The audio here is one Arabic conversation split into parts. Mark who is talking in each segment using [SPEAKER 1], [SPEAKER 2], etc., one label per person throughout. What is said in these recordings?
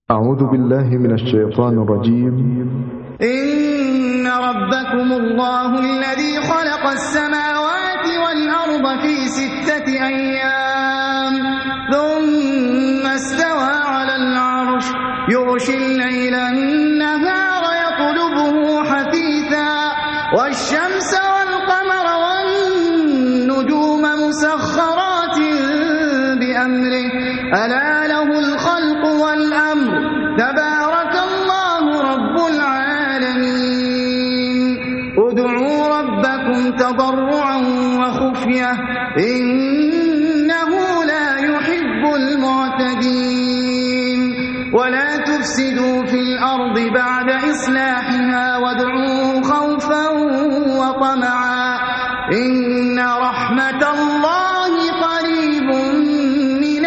[SPEAKER 1] أعوذ بالله من الشيطان الرجيم.
[SPEAKER 2] إن ربكم الله الذي خلق السماوات والأرض في 6 أيام ثم استوى على العرش يغشي الليل النهار يطلبه حثيثا والشمس والقمر والنجوم مسخرات بأمره ألا له الخلق والأمر تبارك الله رب العالمين ادعوا ربكم تضرعا وخفية إنه لا يحب المعتدين ولا تفسدوا في الأرض بعد إصلاحها وادعوه خوفا وطمعا إن رحمة الله قريب من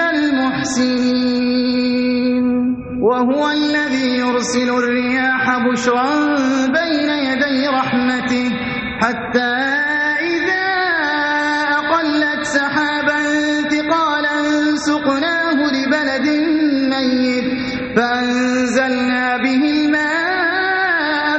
[SPEAKER 2] المحسنين وهو الذي يرسل الرياح بشرا بين يدي رحمته حتى إذا أقلت سحابا ثقالا سقناه لبلد ميت فأنزلنا به الماء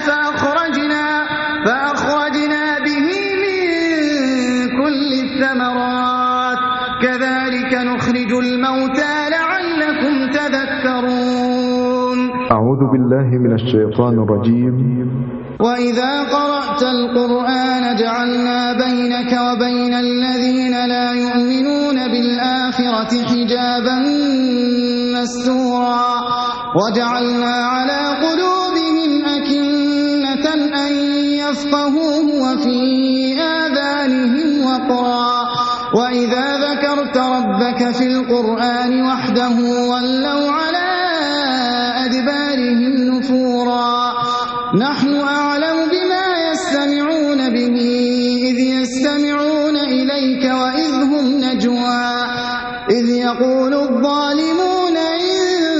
[SPEAKER 2] فأخرجنا به من كل الثمرات كذلك نخرج الموتى لعلكم تذكرون.
[SPEAKER 1] أعوذ بالله من الشيطان الرجيم.
[SPEAKER 2] وإذا قرأت القرآن جعلنا بينك وبين الذين لا يؤمنون بالآخرة حجابا مستورا وجعلنا على قلوبهم أكنة أن يفقهوه وفي آذانهم وقرا وإذا ذكرت ربك في القرآن وحده ولوا على أدبارهم نفورا نحن أعلم بما يستمعون به إذ يستمعون إليك وإذ هم نجوى إذ يقول الظالمون إن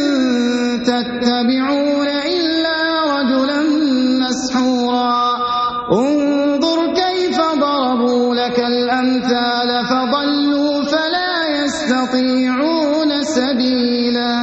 [SPEAKER 2] تتبعون إلا رجلا مسحورا انظر كيف ضربوا لك الأمثال فضلوا فلا يستطيعون سبيلا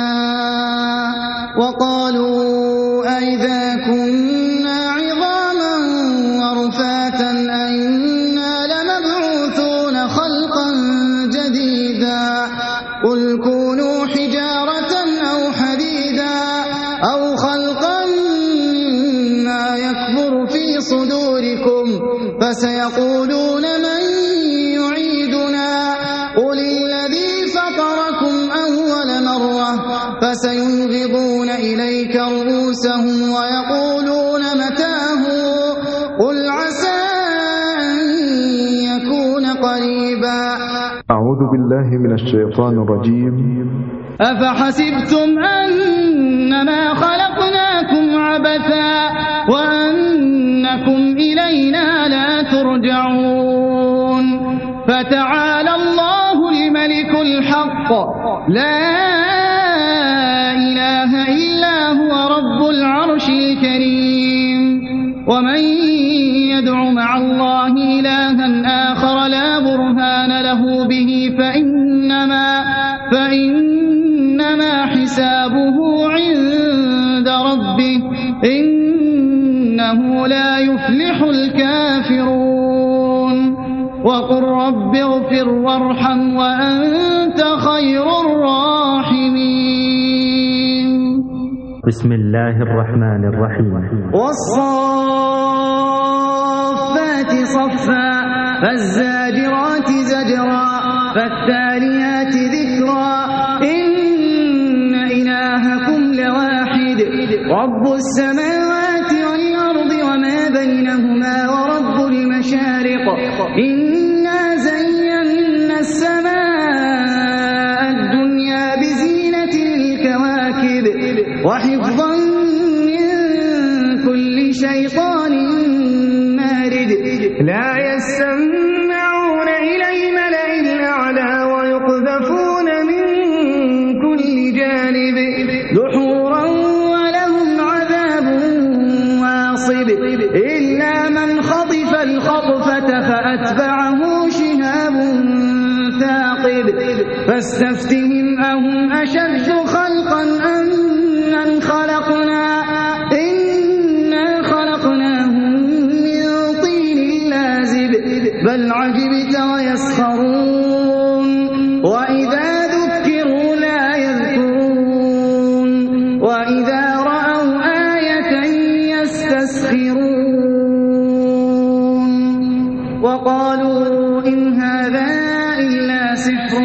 [SPEAKER 2] وقالوا أئذا كنا عظاما ورفاتا أئنا لمبعوثون خلقا جديدا قل كونوا حجارة أو حديدا أو خلقا مما يكبر في صدوركم فسيقولون من يعيدنا قل الذي فطركم أول مرة فسينغضون إليك رؤوسهم ويقولون متاه قل عسى أن يكون قريبا.
[SPEAKER 1] أعوذ بالله من الشيطان الرجيم.
[SPEAKER 2] أفحسبتم أنما خلقناكم عبثا وأنكم إلينا لا ترجعون فتعالى الله الملك الحق لا إله إلا هو رب العرش الكريم ومن يدع مع الله إلها آخر لا برهان له به فإنما حسابه عند ربه إنه لا يفلح الكافرون وقل رب اغفر وارحم وأنت خير الراحمين.
[SPEAKER 3] بسم الله الرحمن الرحيم.
[SPEAKER 2] والصافات صفا فالزاجرات زجرا فالتاليات ذكرا إن إلهكم لواحد رب السماوات والأرض وما بينهما ورب المشارق إنا زينا السماء الدنيا بزينة الكواكب وحفظا من كل شيطان مارد لا يسمعون إلى الملأ الأعلى ويقذفون من كل جانب دحورا ولهم عذاب واصب إلا من خطف الخطفة فأتبعه شهاب ثاقب فاستفتهم أهم أشد خلقا أم بل عجبت ويسخرون وإذا ذكروا لا يذكرون وإذا رأوا آية يستسخرون وقالوا إن هذا إلا سحر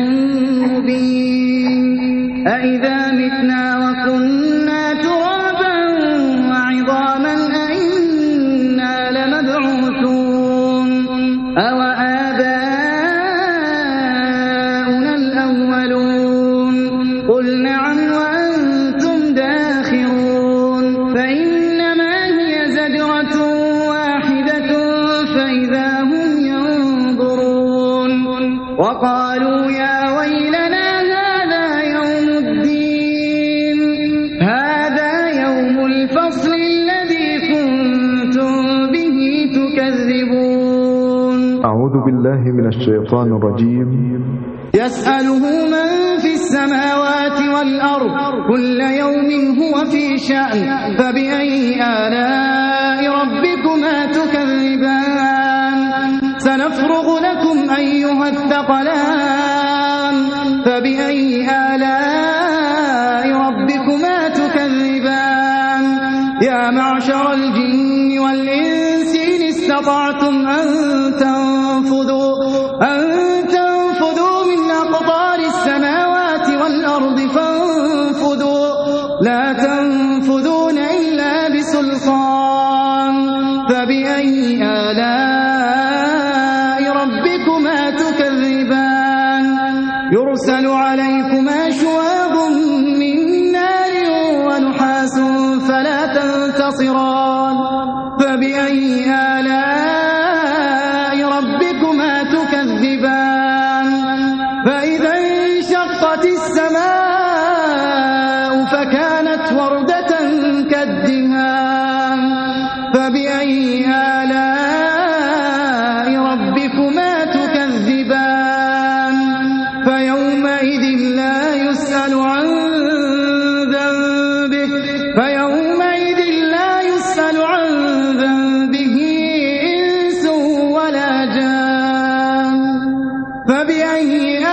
[SPEAKER 2] مبين أإذا متنا وكنا ترابا وعظاما أإنا لمبعوثون أوآباؤنا الأولون قل نعم وأنتم داخرون فإنما هي زجرة واحدة فإذا هم ينظرون وقالوا يا ويلنا هذا يوم الدين هذا يوم الفصل الذي كنتم به تكذبون.
[SPEAKER 1] أعوذ بالله من الشيطان الرجيم.
[SPEAKER 2] يسأله من في السماوات والأرض كل يوم هو في شأن فبأي آلاء ربكما تكذبان سنفرغ لكم أيها الثقلان فبأي آلاء ربكما تكذبان يا معشر الجن والإنس إن استطعتم أن تنفذوا من أقطار السماوات والأرض فانفذوا لا تنفذون إلا بسلطان فبأي آلاء ربكما تكذبان يرسل عليكما شواظ من نار ونحاس فلا تنتصران فبأي آلاء ربكما تكذبان فإذا انشقت السماء فكانت وردة كالدهان فبأي آلاء ربكما تكذبان فيومئذ لا يسأل عن ذنبه إنس ولا جان فبأي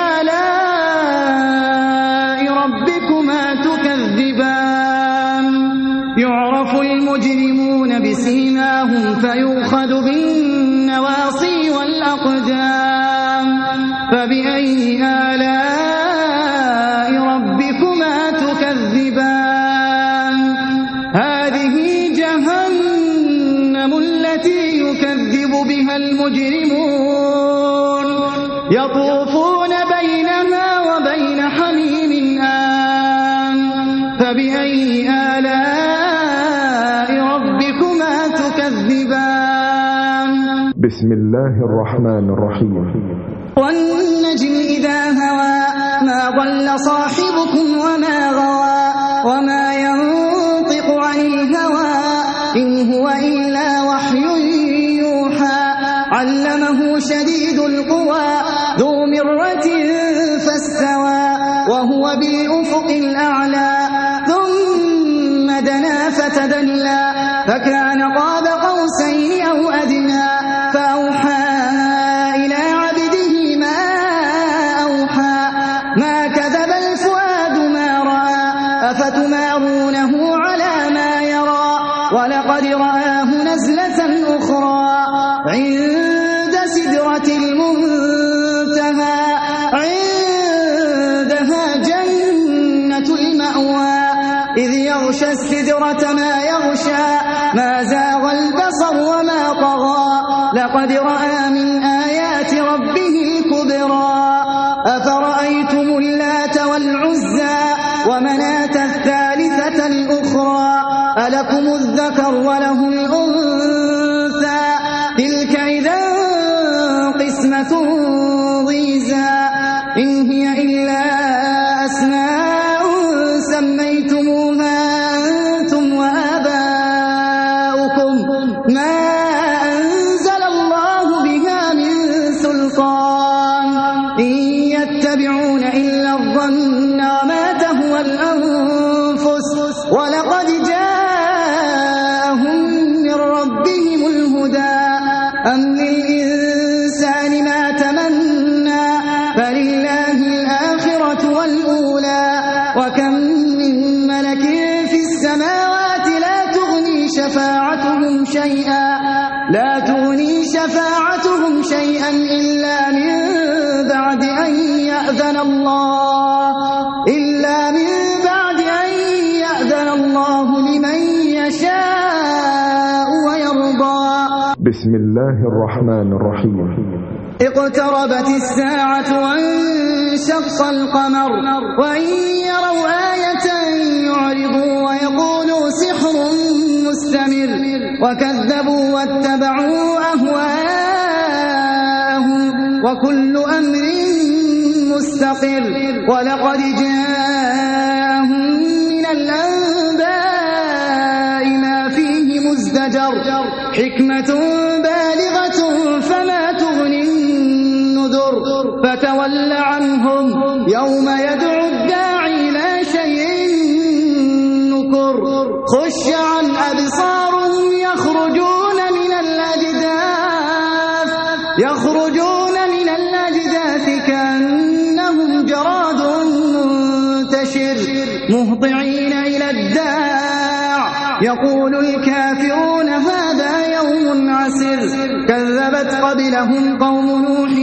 [SPEAKER 2] آلاء ربكما تكذبان يعرف المجرمون بسيماهم فيؤخذ بالنواصي والأقدام فبأي آلاء ربكما تكذبان هذه جهنم التي يكذب بها المجرمون يطوفون بينها وبين حميم آن فبأي آلاء ربكما تكذبان.
[SPEAKER 1] بسم الله الرحمن الرحيم.
[SPEAKER 2] والنجم إذا هوى ما ضل صاحبكم وما غوى وما ينطق عن الهوى إن هو إلا وحي يوحى علمه شديد القوى ذو مرة فاستوى وهو بالأفق الأعلى ثم دنا فتدلى فكان قاب قوسين أو أدنى فأوحى إلى عبده ما أوحى ما كذب الفؤاد ما رأى أفتمارونه على ما يرى ولقد رآه نزلة أخرى عند سدرة المنتهى عندها جنة المأوى إذ يغشى السدرة ما يغشى ما زاغ البصر وما طغى لقد رأى من آيات ربه الكبرى أفرأيتم اللات والعزى ومناة الثالثة الأخرى ألكم الذكر وله الأنثى تلك إذا قسمة ضيزى إن هي إلا أسماء سميتموها أنتم وآباؤكم ما أنزل الله بها من سلطان إن يتبعون إلا الظن وما تهوى الأنفس ولقد جاءهم من ربهم الهدى أم للإنسان السماوات لا تغني شفاعتهم شيئا إلا من بعد أن يأذن الله لمن يشاء ويرضى.
[SPEAKER 1] بسم الله الرحمن الرحيم.
[SPEAKER 2] اقتربت الساعة وانشق القمر وإن يروا آية يعرضوا ويقولوا سحر مستمر وكذبوا واتبعوا أهواءهم وكل أمر مستقر ولقد جاءهم من الأنباء ما فيه مزدجر حكمة بالغة فما تغني النذر فتول عنهم يوم يدعو الداعي إلى شيء نكر خش عن أبصارهم يخرجون من الأجداث كأنهم جراد منتشر مهطعين إلى الداع يقول الكافرون هذا يوم عسر كذبت قبلهم قوم نوح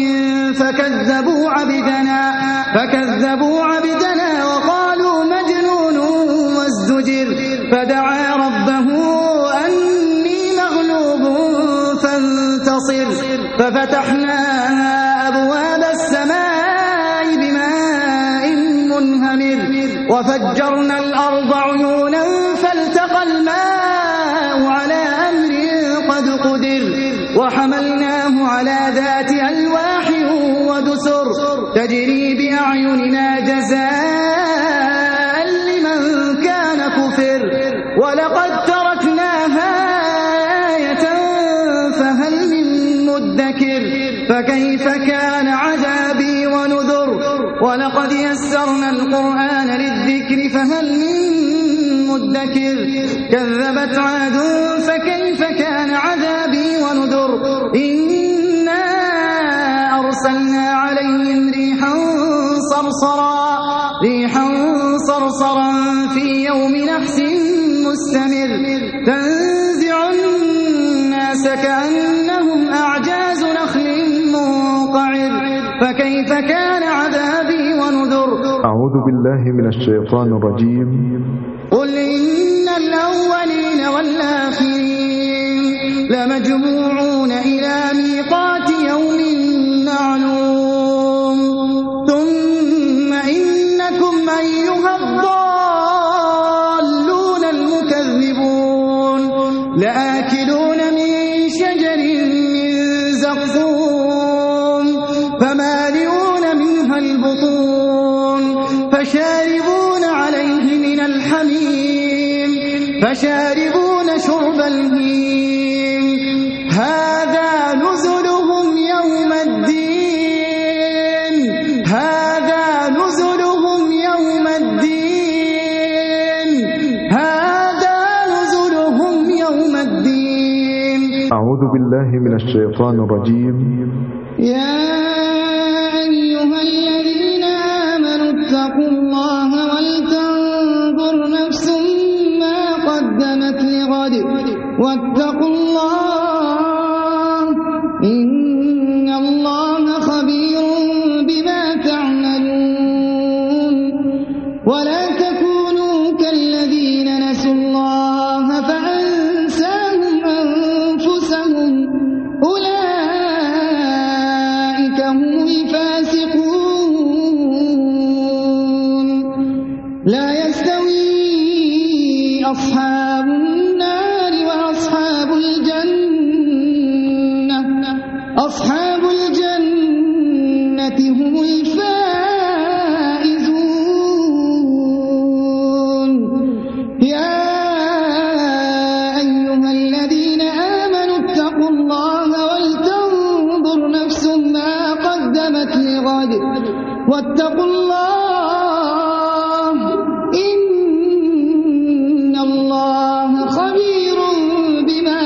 [SPEAKER 2] فكذبوا عبدنا وقالوا مجنون وازدجر فدعا ربه أني مغلوب فانتصر ففتحنا أبواب السماء بماء منهمر وفجرنا الأرض عيونا فالتقى الماء على أمر قد قدر وحملناه على ذات ألواح ودسر تجري بأعيننا جزاء لمن كان كفر ولقد تركناها آية فهل من مدكر فكيف كان عذابي ونذر ولقد يسرنا القرآن للذكر فهل من مدكر كذبت عاد فكيف كان عذابي ونذر إنا أرسلنا عليهم ريحا صرصرا في يوم نحس مستمر تنزع الناس كأنهم أعجاز نخل منقعر فكيف كان عذابي ونذر.
[SPEAKER 1] أعوذ بالله من الشيطان الرجيم.
[SPEAKER 2] قل إن الأولين والآخرين لمجموعون إلى ميقات يوم معلوم ثم إنكم أيها الضالون المكذبون لآكلون من شجر من زقوم فمالئون منها البطون فشاربون عليه من الحميم فشاربون شرب الهيم هذا نزلهم يوم الدين
[SPEAKER 1] أعوذ بالله من الشيطان الرجيم.
[SPEAKER 2] يا أيها الذين آمنوا اتقوا الله ولتنظر نفس ما قدمت لغد واتقوا الله إن الله خبير بما تعملون ولا تكونوا كالذين نسوا الله فأنساهم أنفسهم أولئك هم الفاسقون لا يستوي أصحاب النار وأصحاب الجنة أصحاب الجنة هم الفائزون. يا أيها الذين آمنوا اتقوا الله ولتنظر نفس ما قدمت لغد واتقوا الله إن الله خبير بما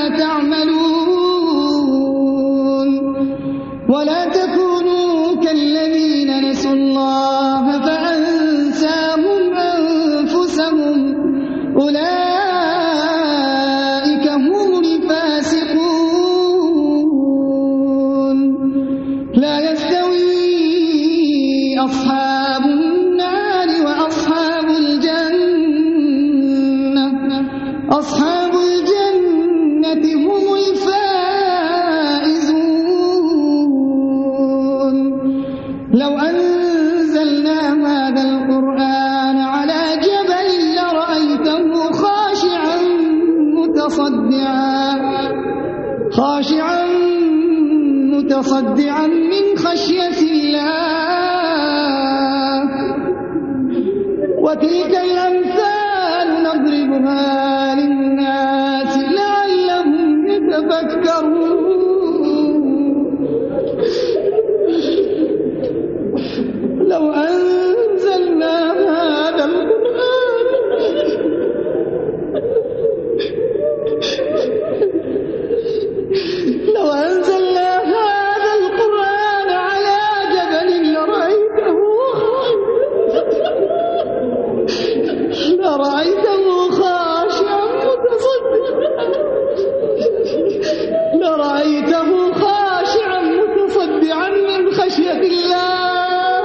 [SPEAKER 2] تعملون ولا تكونوا كالذين نسوا الله فأنساهم أنفسهم أولئك أصحاب الجنة هم الفائزون لو أنزلنا هذا القرآن على جبل لرأيته خاشعا متصدعا من خشية الله وتلك الأمثال نضربها للناس لعلهم يتفكرون لو أنزلنا هذا القرآن على جبل لرأيته خاشعا متصدعا من خشية الله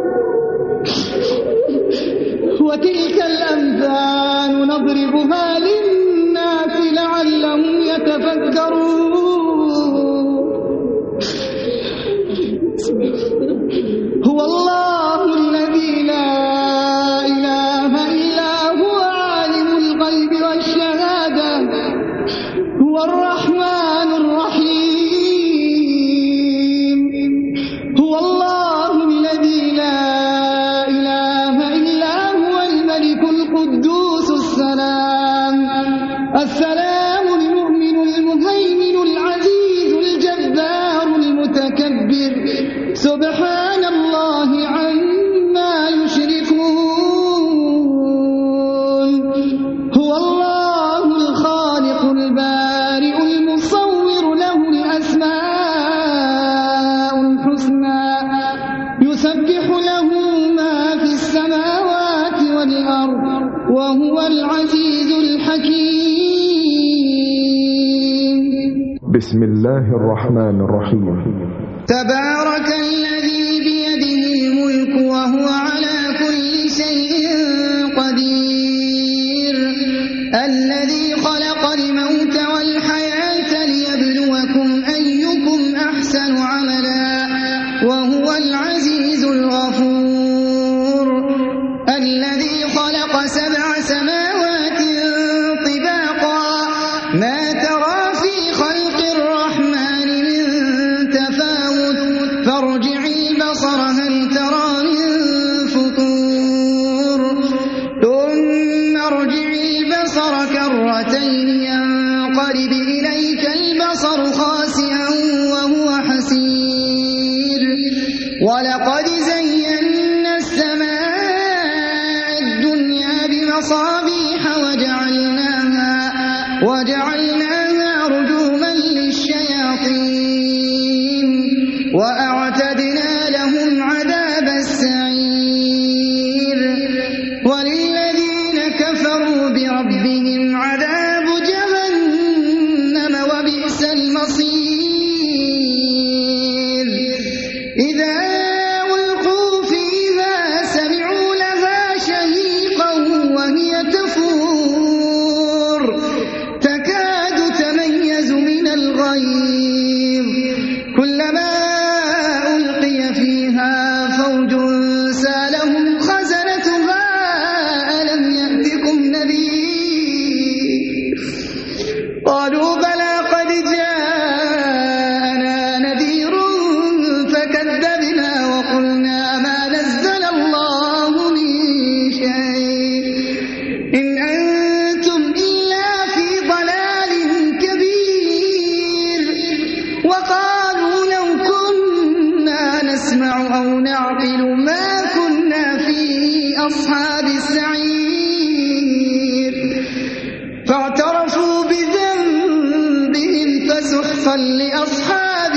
[SPEAKER 2] وتلك الأمثال نضربها للناس لعلهم يتفكرون هو الله الذي لا إله إلا هو عالم الغيب والشهادة هو الرحمن الرحيم هو الله الذي لا إله إلا هو الملك القدوس السلام المؤمن المهيمن العزيز الجبار المتكبر سبحان الله عما يشركون هو الله الخالق البارئ المصور له الأسماء الحسنى يسبح له ما في السماوات والأرض وهو العزيز الحكيم
[SPEAKER 1] بسم الله الرحمن الرحيم
[SPEAKER 2] تبارك الذي بيده الملك وهو على كل شيء قدير الذي خلق الموت والحياة ليبلوكم أيكم أحسن عملا وهو العزيز الغفور الذي خلق 7 سماوات طباقا ما ترى في خلق الرحمن من تفاوت فارجع البصر هل ترى من فطور ثم ارجع البصر كرتين ينقلب إليك البصر خاسئا وهو حسير ولقد زينا السماء الدنيا بمصابيح وجعلناها رجوما للشياطين وأعتدنا لهم عذاب السعير وللذين كفروا بربهم عذاب جهنم وبئس المصير إذا ألقوا فيها سمعوا لها شهيقا وهي تفور تكاد تميز من الغيظ كلما ألقي فيها فوج سالهم خزنتها ألم يأتكم نذير قالوا بلى قد جاءنا نذير فكذبنا وقلنا ما نزل الله من شيء إن أنتم إلا في ضلال كبير وقالوا لو كنا نسمع أو نعقل ما كنا في أصحاب السعير فاعترفوا بذنبهم فسحقا لأصحاب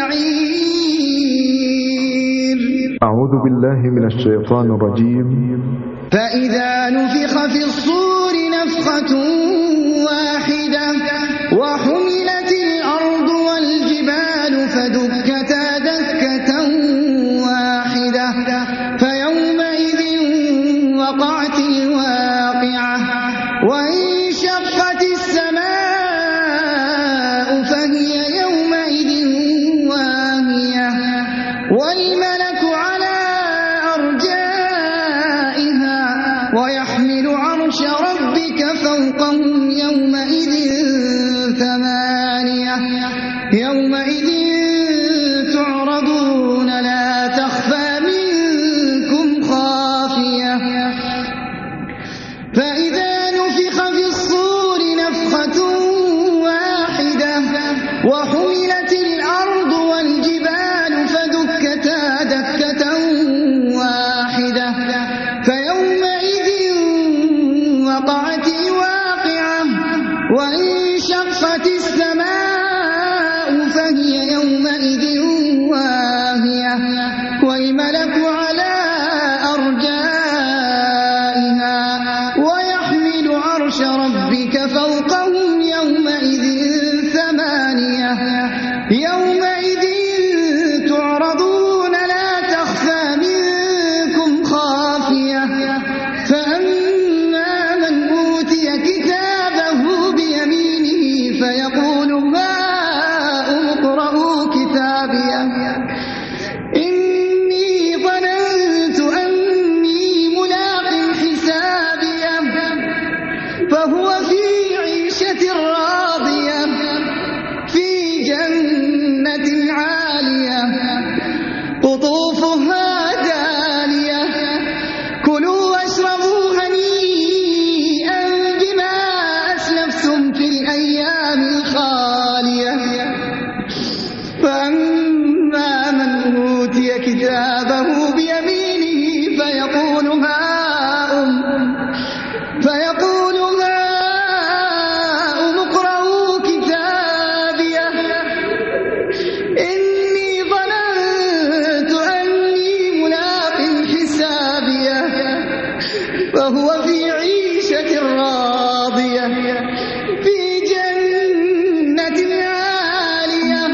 [SPEAKER 2] السعير
[SPEAKER 1] أعوذ بالله من الشيطان الرجيم
[SPEAKER 2] فإذا نفخ في الصور نفخة واحدة وحملت الأرض والجبال فدكتا دكة واحدة فيومئذ وقعت الواقعة وانشقت فوقهم يومئذ ثمانية يومئذ تعرضون لا تخفى منكم خافية فإذا نفخ في الصور نفخة واحدة وحملت الأرض والجبال فدكتا دكة واحدة فيومئذ وقعت الواقعة وانشقت السماء فهي يومئذ واهية والملك على أرجائها ويحمل عرش ربك فوقهم يومئذ ثمانية يومئذ تعرضون لا تخفى منكم خافية فأما من أوتي كتابه بيمينه فيقول هاؤم اقرءوا كتابيه إني ظننت أني ملاق حسابيه فهو في عيشة راضية في جنة عالية قطوفها دانية كلوا واشربوا هنيئا بما أسلفتم في الأيام الخالية فأما من أوتي كتابه بيمينه فيقول هاؤم اقرءوا كتابيه إني ظننت أني ملاق حسابيه فهو في عيشة راضية في جنة عالية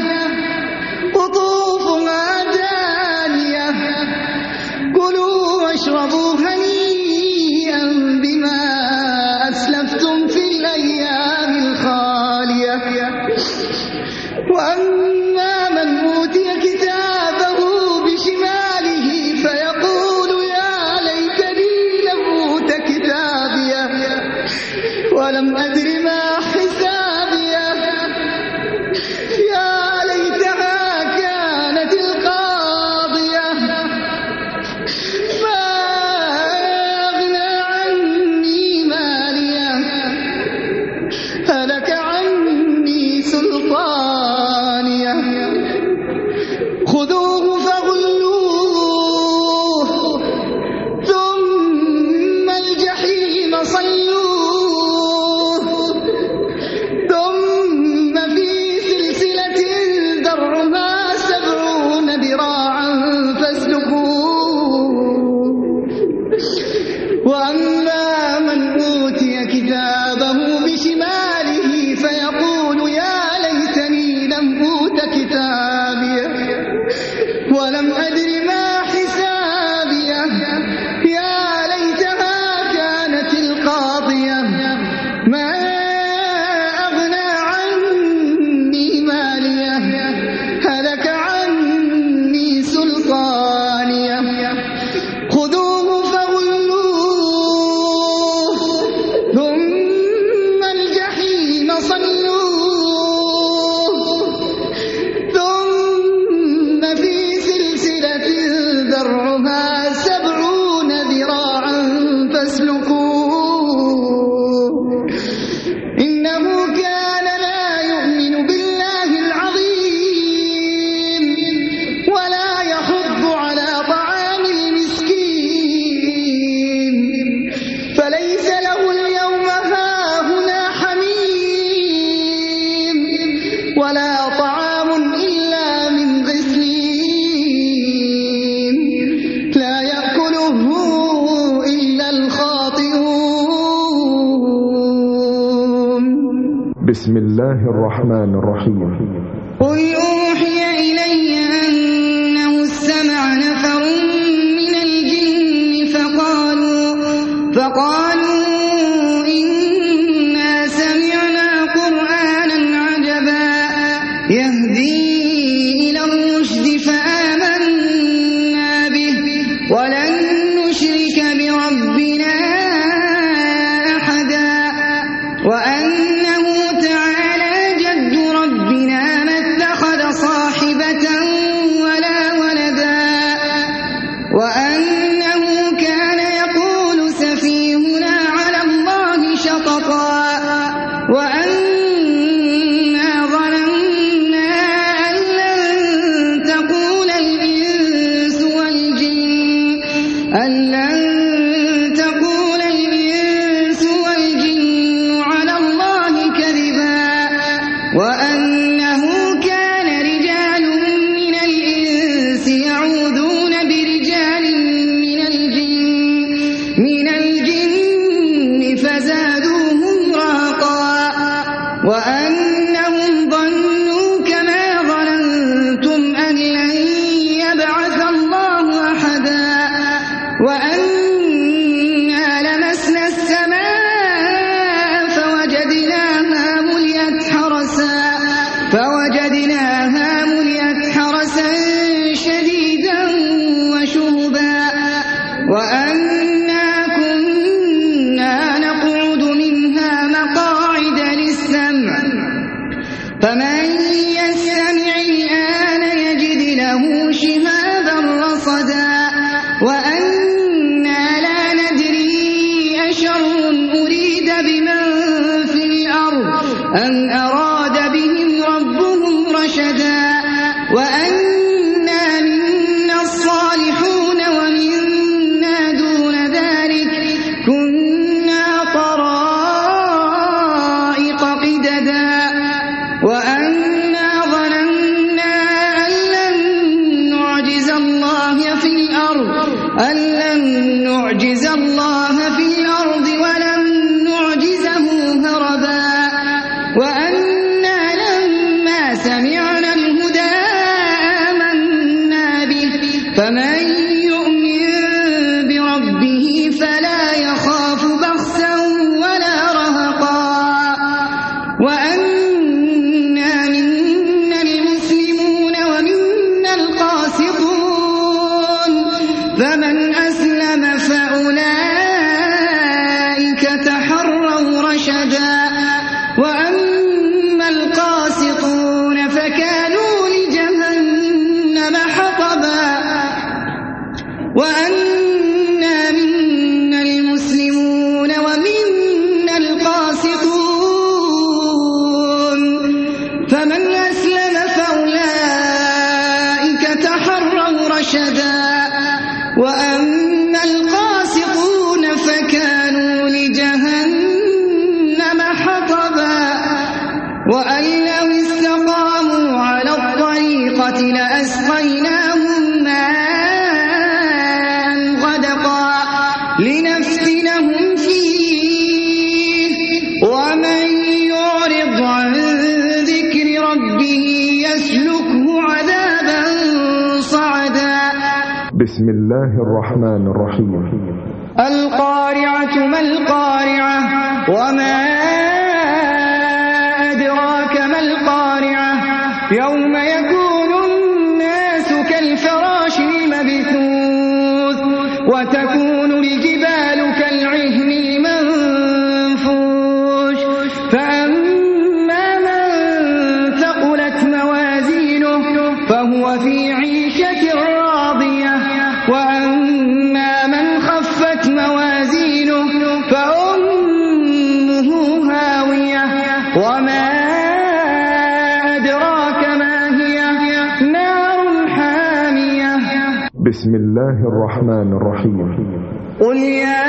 [SPEAKER 2] قطوفها دانية كلوا واشربوا هنيئا بما أسلفتم في الأيام الخالية وأما من أوتي كتابه بشماله فيقول يا ليتني لم أوت كتابيه ولم أدر ما حسابيه يا ليتها كانت القاضية ما أغنى عني ماليه هلك عني سلطانيه خذوه فغلوه ثم الجحيم صلوه ثم في سلسلة ذرعها 70 ذراعا فاسلكوه وأما من أوتي كتابه بشماله فيقول يا ليتني لم أوت كتابيه ولم أدر ما حسابيه يا ليتها كانت القاضية ما أغنى عني ماليه هلك عني سلطانيه خذوه فغلوه ثم الجحيم صلوه ثم في سلسلة ذرعها 70 ذراعا فاسلكوه إنه كان لا يؤمن بالله العظيم ولا يحض على طعام المسكين فليس له اليوم هاهنا حميم ولا طعام إلا من غسلين لا يأكله إلا الخاطئون
[SPEAKER 1] بسم الله الرحمن الرحيم
[SPEAKER 2] قل أوحي إلي أنه استمع نفر من الجن فقالوا إنا سمعنا قرآنا عجبا يهدي إلى الرشد فآمنا به ولن نشرك بربنا أحدا وأنا ظننا أن لن تقول الإنس والجن على الله كذبا وأنه كان رجال من الإنس يعوذون برجال من الجن فزادوهم رهقا وأنهم ظنوا كما ظننتم أن لن يبعث الله أحدا وأنا لمسنا السماء فوجدناها ملئت حرسا شديدا وشهبا وأنا كنا نقعد منها مقاعد للسمع فمن يستمع الآن يجد له شهابا رصدا وأنا لا ندري أشر أريد بمن في الأرض أم أراد بهم ربهم رشدا وأنا منا الصالحون ومنا دون ذلك كنا طرائق قددا وأنا ظننا أن لن نعجز الله في الأرض ولن نعجزه هربا وأنا لما سمعنا الهدى آمنا به فمن يؤمن بربه فلا يخاف بخسا ولا رهقا وأنا منا المسلمون ومنا القاسطون فمن أسلم فأولئك تحروا رشدا وأما القاسطون فكانوا لجهنم حطبا وأنا منا المسلمون ومنا القاسطون فمن أسلم فأولئك تحروا رشدا وأما القاسطون فكانوا لجهنم حطبا وأن لو استقاموا على الطريقة لأسقيناهم ماء غدقا لنفتنهم فيه ومن يعرض عن ذكر ربه يسلكه عذابا صعدا
[SPEAKER 1] بسم الله الرحمن الرحيم
[SPEAKER 2] القارعة ما القارعة وما أدراك ما القارعة يوم يكون الناس كالفراش المبثوث وتكون الجبال كالعهن المنفوش فأما من ثقلت موازينه فهو في عيشة راضية وأما من خفت موازينه فأمه هاوية وما أدراك ما هي نار حامية
[SPEAKER 1] بسم الله الرحمن الرحيم
[SPEAKER 2] قل يا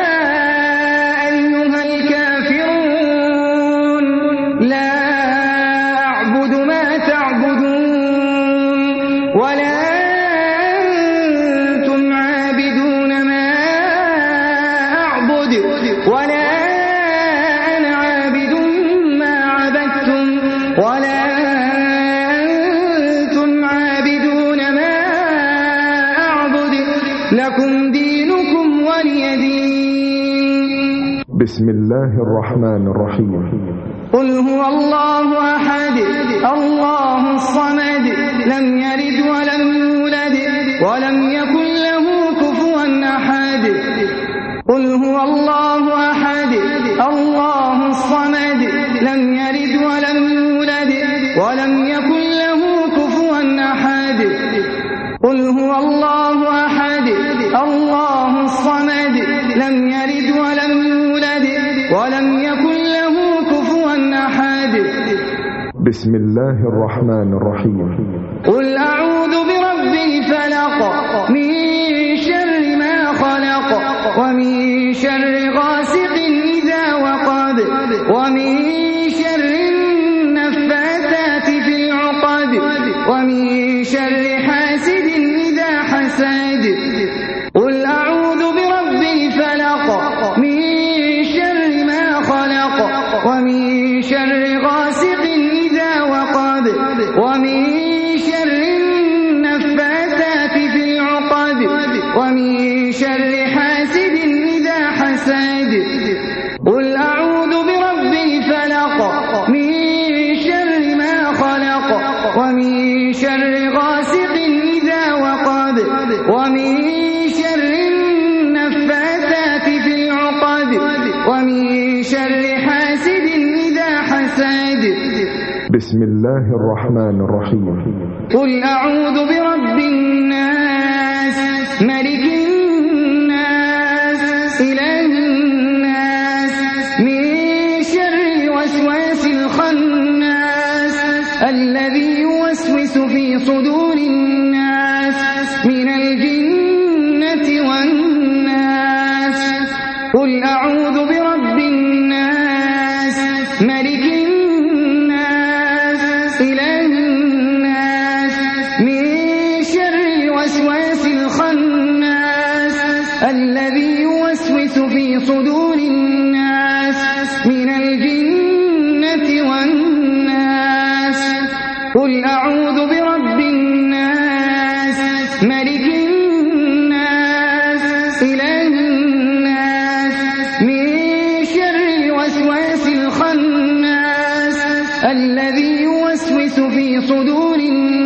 [SPEAKER 2] أيها الكافرون لا أعبد ما تعبدون ولا أنتم عابدون ما أعبد ولا أنا عابد ما عبدتم ولا أنتم عابدون ما أعبد لكم دينكم ولي دين
[SPEAKER 1] بسم الله الرحمن الرحيم
[SPEAKER 2] قل هو الله أحد الله الصمد لم يلد ولم يولد ولم يكن له كفوا أحد قل هو الله أحد الله الصمد لم يلد ولم يولد ولم يكن له كفوا أحد قل هو الله أحد الله الصمد لم يلد ولم يولد ولم يكن له كفوا
[SPEAKER 1] بسم الله الرحمن الرحيم.
[SPEAKER 2] قل أعوذ برب الفلق من شر ما خلق ومن شر غاسق إذا وقب ومن شر النفاثات في العقد ومن شر حاسد إذا حسد. قل أعوذ برب الفلق من شر ما خلق ومن شر غاسق إذا وقب ومن شر النفاثات في العقد ومن شر حاسد إذا حسد. قل أعوذ برب الفلق من شر ما خلق ومن شر غاسق إذا وقب ومن شر النفاثات في العقد ومن شر حاسد إذا حسد.
[SPEAKER 1] بسم الله الرحمن الرحيم.
[SPEAKER 2] قل أعوذ برب الناس ملك الناس إله الناس من شر الوسواس الخناس الذي يوسوس في صدور الناس من الجنة والناس. قل أعوذ برب الناس ملك الناس إله الناس من شر الوسواس الخناس الذي يوسوس في صدور الناس من الجنة والناس. قل أعوذ برب الناس ملك الناس إله الناس من شر الوسواس الخناس الذي يوسوس في صدور الناس